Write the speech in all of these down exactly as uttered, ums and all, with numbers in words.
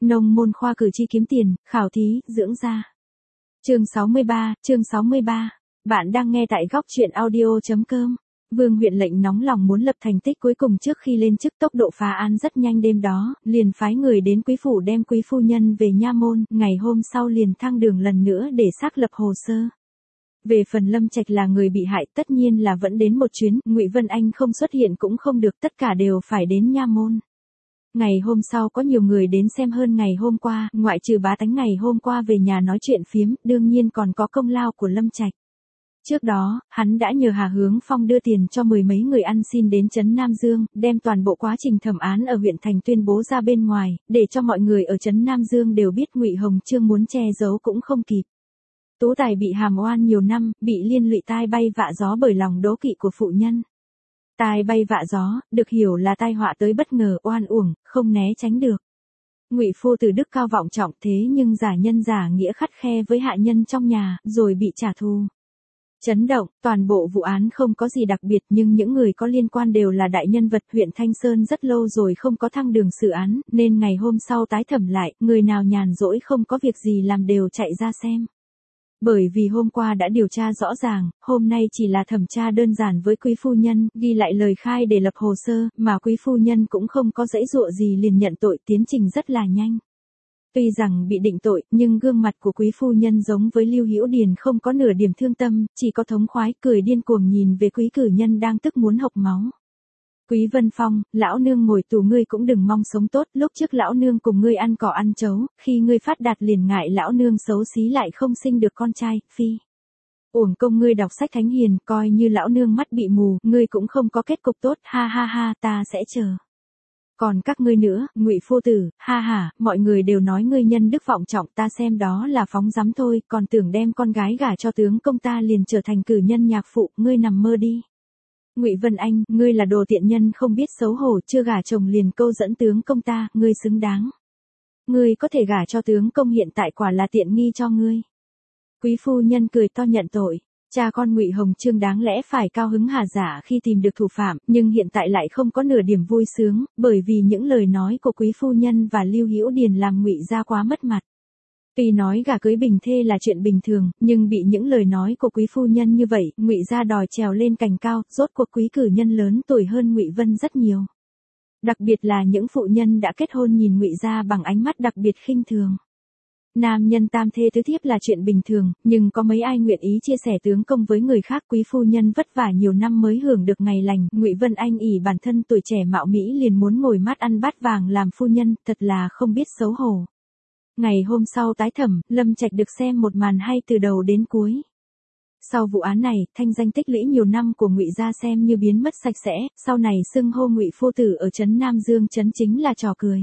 Nông môn khoa cử tri kiếm tiền, khảo thí, dưỡng da. Chương sáu mươi ba, chương sáu mươi ba. Bạn đang nghe tại góc truyện audio.com. Vương huyện lệnh nóng lòng muốn lập thành tích cuối cùng trước khi lên chức, tốc độ phá án rất nhanh, đêm đó, liền phái người đến quý phủ đem quý phu nhân về nha môn, ngày hôm sau liền thăng đường lần nữa để xác lập hồ sơ. Về phần Lâm Trạch là người bị hại, tất nhiên là vẫn đến một chuyến, Ngụy Vân Anh không xuất hiện cũng không được, tất cả đều phải đến nha môn. Ngày hôm sau có nhiều người đến xem hơn ngày hôm qua, ngoại trừ bá tánh ngày hôm qua về nhà nói chuyện phiếm, đương nhiên còn có công lao của Lâm Trạch. Trước đó, hắn đã nhờ Hà Hướng Phong đưa tiền cho mười mấy người ăn xin đến trấn Nam Dương, đem toàn bộ quá trình thẩm án ở huyện thành tuyên bố ra bên ngoài, để cho mọi người ở trấn Nam Dương đều biết. Ngụy Hồng Chương muốn che giấu cũng không kịp. Tú Tài bị hàm oan nhiều năm, bị liên lụy tai bay vạ gió bởi lòng đố kỵ của phụ nhân. Tai bay vạ gió, được hiểu là tai họa tới bất ngờ, oan uổng, không né tránh được. Ngụy phu tử đức cao vọng trọng, thế nhưng giả nhân giả nghĩa khắt khe với hạ nhân trong nhà, rồi bị trả thù. Chấn động, toàn bộ vụ án không có gì đặc biệt, nhưng những người có liên quan đều là đại nhân vật. Huyện Thanh Sơn rất lâu rồi không có thăng đường xử án, nên ngày hôm sau tái thẩm lại, người nào nhàn rỗi không có việc gì làm đều chạy ra xem. Bởi vì hôm qua đã điều tra rõ ràng, hôm nay chỉ là thẩm tra đơn giản với quý phu nhân, ghi lại lời khai để lập hồ sơ, mà quý phu nhân cũng không có giãy giụa gì liền nhận tội, tiến trình rất là nhanh. Tuy rằng bị định tội, nhưng gương mặt của quý phu nhân giống với Lưu Hữu Điền, không có nửa điểm thương tâm, chỉ có thống khoái, cười điên cuồng nhìn về quý cử nhân đang tức muốn hộc máu. Quý Vân Phong, lão nương ngồi tù ngươi cũng đừng mong sống tốt, lúc trước lão nương cùng ngươi ăn cỏ ăn chấu, khi ngươi phát đạt liền ngại lão nương xấu xí lại không sinh được con trai, phi. Uổng công ngươi đọc sách thánh hiền, coi như lão nương mắt bị mù, ngươi cũng không có kết cục tốt, ha ha ha, ta sẽ chờ. Còn các ngươi nữa, Ngụy phu tử, ha ha, mọi người đều nói ngươi nhân đức vọng trọng, ta xem đó là phóng dắm thôi, còn tưởng đem con gái gả cho tướng công ta liền trở thành cử nhân nhạc phụ, ngươi nằm mơ đi. Ngụy Vân Anh, ngươi là đồ tiện nhân không biết xấu hổ, chưa gả chồng liền câu dẫn tướng công ta, ngươi xứng đáng. Ngươi có thể gả cho tướng công, hiện tại quả là tiện nghi cho ngươi. Quý phu nhân cười to nhận tội. Cha con Ngụy Hồng Chương đáng lẽ phải cao hứng hà giả khi tìm được thủ phạm, nhưng hiện tại lại không có nửa điểm vui sướng, bởi vì những lời nói của quý phu nhân và Lưu Hữu Điền làm Ngụy gia quá mất mặt. Tuy nói gả cưới bình thê là chuyện bình thường, nhưng bị những lời nói của quý phu nhân như vậy, Ngụy gia đòi trèo lên cành cao, rốt cuộc quý cử nhân lớn tuổi hơn Ngụy Vân rất nhiều. Đặc biệt là những phụ nhân đã kết hôn nhìn Ngụy gia bằng ánh mắt đặc biệt khinh thường. Nam nhân tam thê tứ thiếp là chuyện bình thường, nhưng có mấy ai nguyện ý chia sẻ tướng công với người khác. Quý phu nhân vất vả nhiều năm mới hưởng được ngày lành, Ngụy Vân Anh ỷ bản thân tuổi trẻ mạo mỹ liền muốn ngồi mát ăn bát vàng làm phu nhân, thật là không biết xấu hổ. Ngày hôm sau tái thẩm, Lâm Trạch được xem một màn hay từ đầu đến cuối. Sau vụ án này, thanh danh tích lũy nhiều năm của Ngụy gia xem như biến mất sạch sẽ, sau này xưng hô Ngụy phu tử ở trấn Nam Dương trấn chính là trò cười.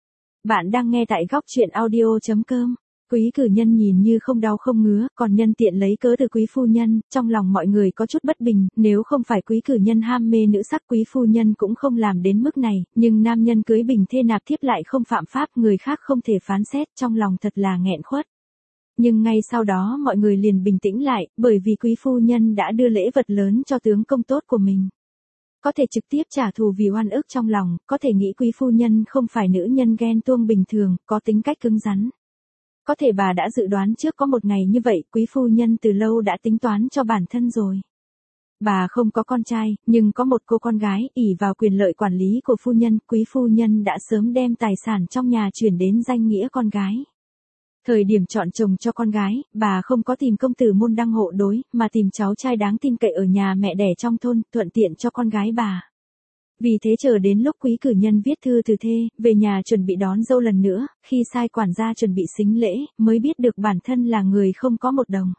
Bạn đang nghe tại góc truyện audio.com. Quý cử nhân nhìn như không đau không ngứa, còn nhân tiện lấy cớ từ quý phu nhân, trong lòng mọi người có chút bất bình, nếu không phải quý cử nhân ham mê nữ sắc, quý phu nhân cũng không làm đến mức này, nhưng nam nhân cưới bình thê nạp thiếp lại không phạm pháp, người khác không thể phán xét, trong lòng thật là nghẹn khuất. Nhưng ngay sau đó mọi người liền bình tĩnh lại, bởi vì quý phu nhân đã đưa lễ vật lớn cho tướng công tốt của mình. Có thể trực tiếp trả thù vì oan ức trong lòng, có thể nghĩ quý phu nhân không phải nữ nhân ghen tuông bình thường, có tính cách cứng rắn. Có thể bà đã dự đoán trước có một ngày như vậy, quý phu nhân từ lâu đã tính toán cho bản thân rồi. Bà không có con trai, nhưng có một cô con gái, ỷ vào quyền lợi quản lý của phu nhân, quý phu nhân đã sớm đem tài sản trong nhà chuyển đến danh nghĩa con gái. Thời điểm chọn chồng cho con gái, bà không có tìm công tử môn đăng hộ đối, mà tìm cháu trai đáng tin cậy ở nhà mẹ đẻ trong thôn, thuận tiện cho con gái bà. Vì thế chờ đến lúc quý cử nhân viết thư từ thê, về nhà chuẩn bị đón dâu lần nữa, khi sai quản gia chuẩn bị sính lễ, mới biết được bản thân là người không có một đồng.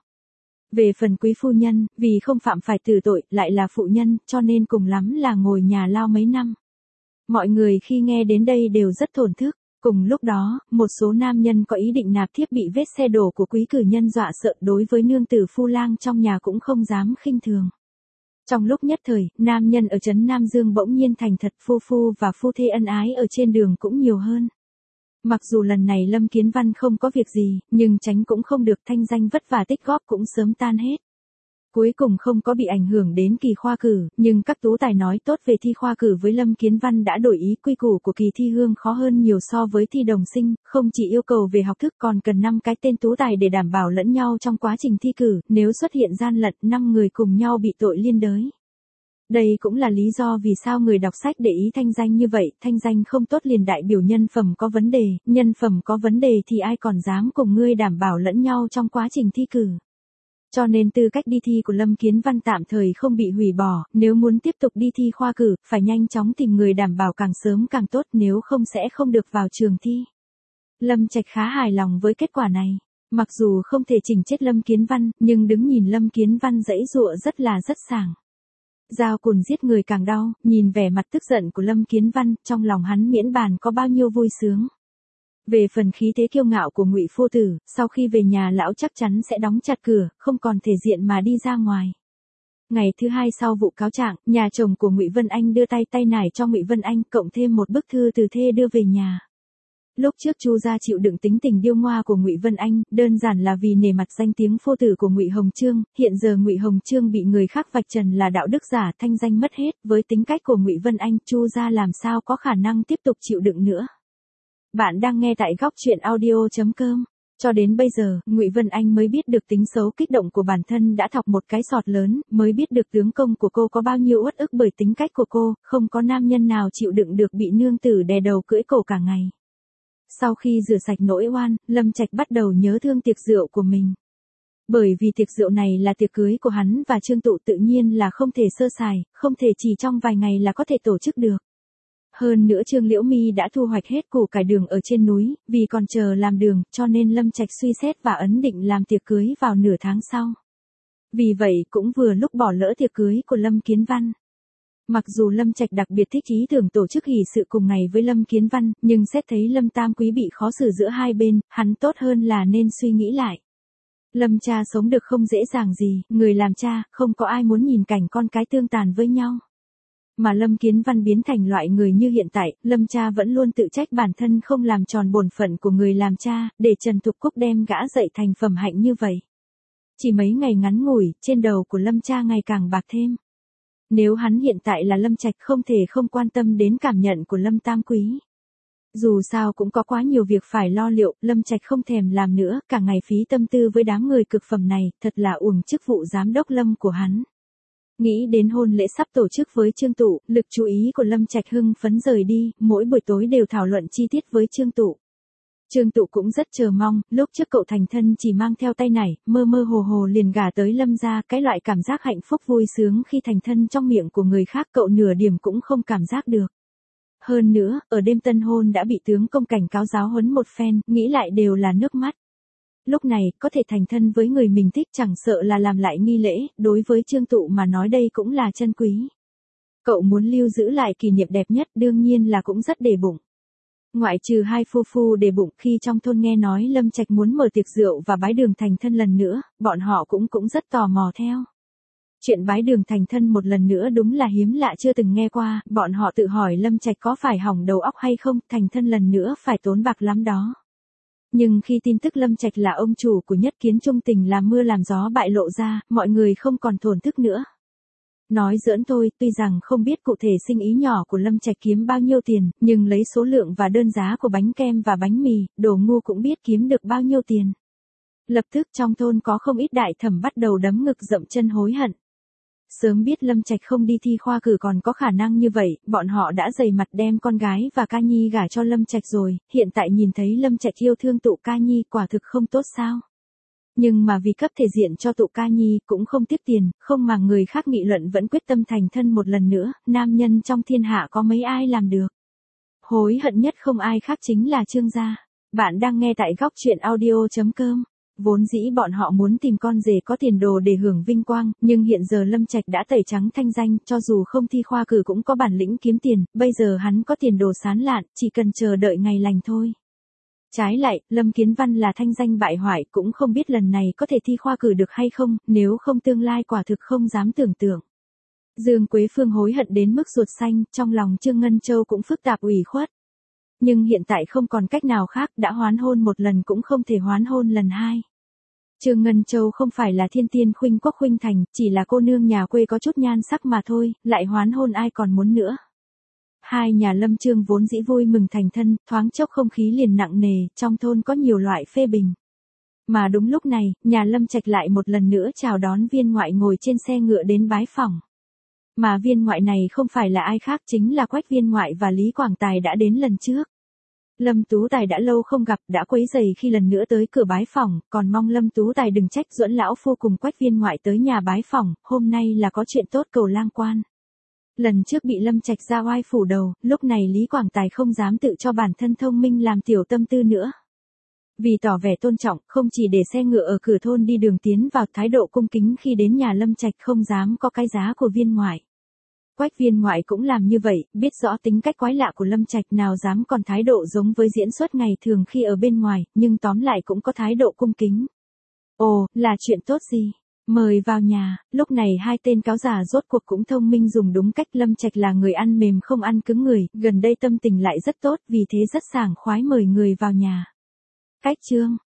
Về phần quý phu nhân, vì không phạm phải tử tội, lại là phụ nhân, cho nên cùng lắm là ngồi nhà lao mấy năm. Mọi người khi nghe đến đây đều rất thổn thức. Cùng lúc đó, một số nam nhân có ý định nạp thiếp bị vết xe đổ của quý cử nhân dọa sợ, đối với nương tử phu lang trong nhà cũng không dám khinh thường. Trong lúc nhất thời, nam nhân ở trấn Nam Dương bỗng nhiên thành thật, phu phu và phu thê ân ái ở trên đường cũng nhiều hơn. Mặc dù lần này Lâm Kiến Văn không có việc gì, nhưng tránh cũng không được, thanh danh vất vả tích góp cũng sớm tan hết. Cuối cùng không có bị ảnh hưởng đến kỳ khoa cử, nhưng các tú tài nói tốt về thi khoa cử với Lâm Kiến Văn đã đổi ý. Quy củ của kỳ thi hương khó hơn nhiều so với thi đồng sinh, không chỉ yêu cầu về học thức còn cần năm cái tên tú tài để đảm bảo lẫn nhau trong quá trình thi cử, nếu xuất hiện gian lận, năm người cùng nhau bị tội liên đới. Đây cũng là lý do vì sao người đọc sách để ý thanh danh như vậy, thanh danh không tốt liền đại biểu nhân phẩm có vấn đề, nhân phẩm có vấn đề thì ai còn dám cùng ngươi đảm bảo lẫn nhau trong quá trình thi cử. Cho nên tư cách đi thi của Lâm Kiến Văn tạm thời không bị hủy bỏ, nếu muốn tiếp tục đi thi khoa cử, phải nhanh chóng tìm người đảm bảo càng sớm càng tốt, nếu không sẽ không được vào trường thi. Lâm Trạch khá hài lòng với kết quả này. Mặc dù không thể chỉnh chết Lâm Kiến Văn, nhưng đứng nhìn Lâm Kiến Văn giãy giụa rất là rất sảng. Dao cùn giết người càng đau, nhìn vẻ mặt tức giận của Lâm Kiến Văn, trong lòng hắn miễn bàn có bao nhiêu vui sướng. Về phần khí thế kiêu ngạo của Ngụy Phu Tử, sau khi về nhà lão chắc chắn sẽ đóng chặt cửa, không còn thể diện mà đi ra ngoài. Ngày thứ hai sau vụ cáo trạng, nhà chồng của Ngụy Vân Anh đưa tay tay nải cho Ngụy Vân Anh, cộng thêm một bức thư từ thê đưa về nhà. Lúc trước Chu gia chịu đựng tính tình điêu ngoa của Ngụy Vân Anh, đơn giản là vì nể mặt danh tiếng phu tử của Ngụy Hồng Chương, hiện giờ Ngụy Hồng Chương bị người khác vạch trần là đạo đức giả, thanh danh mất hết, với tính cách của Ngụy Vân Anh, Chu gia làm sao có khả năng tiếp tục chịu đựng nữa. Bạn đang nghe tại góc truyện audio chấm com. Cho đến bây giờ, Ngụy Vân Anh mới biết được tính xấu kích động của bản thân đã thọc một cái sọt lớn, mới biết được tướng công của cô có bao nhiêu uất ức bởi tính cách của cô, không có nam nhân nào chịu đựng được bị nương tử đè đầu cưỡi cổ cả ngày. Sau khi rửa sạch nỗi oan, Lâm Trạch bắt đầu nhớ thương tiệc rượu của mình. Bởi vì tiệc rượu này là tiệc cưới của hắn và Trương Tụ, tự nhiên là không thể sơ sài, không thể chỉ trong vài ngày là có thể tổ chức được. Hơn nữa Trương Liễu Mi đã thu hoạch hết củ cải đường ở trên núi, vì còn chờ làm đường, cho nên Lâm Trạch suy xét và ấn định làm tiệc cưới vào nửa tháng sau. Vì vậy cũng vừa lúc bỏ lỡ tiệc cưới của Lâm Kiến Văn. Mặc dù Lâm Trạch đặc biệt thích ý tưởng tổ chức hỷ sự cùng ngày với Lâm Kiến Văn, nhưng xét thấy Lâm Tam Quý bị khó xử giữa hai bên, hắn tốt hơn là nên suy nghĩ lại. Lâm cha sống được không dễ dàng gì, người làm cha, không có ai muốn nhìn cảnh con cái tương tàn với nhau. Mà Lâm Kiến Văn biến thành loại người như hiện tại, Lâm cha vẫn luôn tự trách bản thân không làm tròn bổn phận của người làm cha, để Trần Thục Cúc đem gã dạy thành phẩm hạnh như vậy. Chỉ mấy ngày ngắn ngủi, trên đầu của Lâm cha ngày càng bạc thêm. Nếu hắn hiện tại là Lâm Trạch không thể không quan tâm đến cảm nhận của Lâm Tam Quý. Dù sao cũng có quá nhiều việc phải lo liệu, Lâm Trạch không thèm làm nữa, cả ngày phí tâm tư với đám người cực phẩm này, thật là uổng chức vụ giám đốc Lâm của hắn. Nghĩ đến hôn lễ sắp tổ chức với Trương Tụ, lực chú ý của Lâm Trạch hưng phấn rời đi, mỗi buổi tối đều thảo luận chi tiết với Trương Tụ. Trương Tụ cũng rất chờ mong, lúc trước cậu thành thân chỉ mang theo tay nải, mơ mơ hồ hồ liền gả tới Lâm gia, cái loại cảm giác hạnh phúc vui sướng khi thành thân trong miệng của người khác cậu nửa điểm cũng không cảm giác được. Hơn nữa, ở đêm tân hôn đã bị tướng công cảnh cáo giáo huấn một phen, nghĩ lại đều là nước mắt. Lúc này, có thể thành thân với người mình thích chẳng sợ là làm lại nghi lễ, đối với Trương Tụ mà nói đây cũng là chân quý. Cậu muốn lưu giữ lại kỷ niệm đẹp nhất đương nhiên là cũng rất để bụng. Ngoại trừ hai phu phu để bụng, khi trong thôn nghe nói Lâm Trạch muốn mở tiệc rượu và bái đường thành thân lần nữa, bọn họ cũng cũng rất tò mò theo. Chuyện bái đường thành thân một lần nữa đúng là hiếm lạ chưa từng nghe qua, bọn họ tự hỏi Lâm Trạch có phải hỏng đầu óc hay không, thành thân lần nữa phải tốn bạc lắm đó. Nhưng khi tin tức Lâm Trạch là ông chủ của Nhất Kiến Trung Tình làm mưa làm gió bại lộ ra, mọi người không còn thổn thức nữa. Nói giỡn thôi, tuy rằng không biết cụ thể sinh ý nhỏ của Lâm Trạch kiếm bao nhiêu tiền, nhưng lấy số lượng và đơn giá của bánh kem và bánh mì, đồ ngu cũng biết kiếm được bao nhiêu tiền. Lập tức trong thôn có không ít đại thẩm bắt đầu đấm ngực dậm chân hối hận. Sớm biết Lâm Trạch không đi thi khoa cử còn có khả năng như vậy, bọn họ đã dày mặt đem con gái và ca nhi gả cho Lâm Trạch rồi, hiện tại nhìn thấy Lâm Trạch yêu thương Tụ ca nhi quả thực không tốt sao. Nhưng mà vì cấp thể diện cho Tụ ca nhi cũng không tiếc tiền, không mà người khác nghị luận vẫn quyết tâm thành thân một lần nữa, nam nhân trong thiên hạ có mấy ai làm được. Hối hận nhất không ai khác chính là Trương gia. Bạn đang nghe tại góc truyện audio chấm com. Vốn dĩ bọn họ muốn tìm con rể có tiền đồ để hưởng vinh quang, nhưng hiện giờ Lâm Trạch đã tẩy trắng thanh danh, cho dù không thi khoa cử cũng có bản lĩnh kiếm tiền, bây giờ hắn có tiền đồ sán lạn, chỉ cần chờ đợi ngày lành thôi. Trái lại, Lâm Kiến Văn là thanh danh bại hoại, cũng không biết lần này có thể thi khoa cử được hay không, nếu không tương lai quả thực không dám tưởng tượng. Dương Quế Phương hối hận đến mức ruột xanh, trong lòng Trương Ngân Châu cũng phức tạp ủy khuất. Nhưng hiện tại không còn cách nào khác, đã hoán hôn một lần cũng không thể hoán hôn lần hai. Trương Ngân Châu không phải là thiên tiên khuynh quốc khuynh thành, chỉ là cô nương nhà quê có chút nhan sắc mà thôi, lại hoán hôn ai còn muốn nữa. Hai nhà Lâm Trương vốn dĩ vui mừng thành thân, thoáng chốc không khí liền nặng nề, trong thôn có nhiều loại phê bình. Mà đúng lúc này, nhà Lâm Trạch lại một lần nữa chào đón viên ngoại ngồi trên xe ngựa đến bái phỏng. Mà viên ngoại này không phải là ai khác, chính là Quách viên ngoại và Lý Quảng Tài đã đến lần trước. Lâm Tú Tài đã lâu không gặp, đã quấy rầy khi lần nữa tới cửa bái phỏng, còn mong Lâm Tú Tài đừng trách Duẫn lão phu cùng Quách viên ngoại tới nhà bái phỏng, hôm nay là có chuyện tốt cầu lang quan. Lần trước bị Lâm Trạch ra oai phủ đầu, lúc này Lý Quảng Tài không dám tự cho bản thân thông minh làm tiểu tâm tư nữa. Vì tỏ vẻ tôn trọng, không chỉ để xe ngựa ở cửa thôn đi đường tiến vào, thái độ cung kính khi đến nhà Lâm Trạch không dám có cái giá của viên ngoại. Quách viên ngoại cũng làm như vậy, biết rõ tính cách quái lạ của Lâm Trạch, nào dám còn thái độ giống với diễn xuất ngày thường khi ở bên ngoài, nhưng tóm lại cũng có thái độ cung kính. Ồ, là chuyện tốt gì? Mời vào nhà. Lúc này hai tên cáo già rốt cuộc cũng thông minh dùng đúng cách. Lâm Trạch là người ăn mềm không ăn cứng người, gần đây tâm tình lại rất tốt, vì thế rất sảng khoái mời người vào nhà. Cách Trương,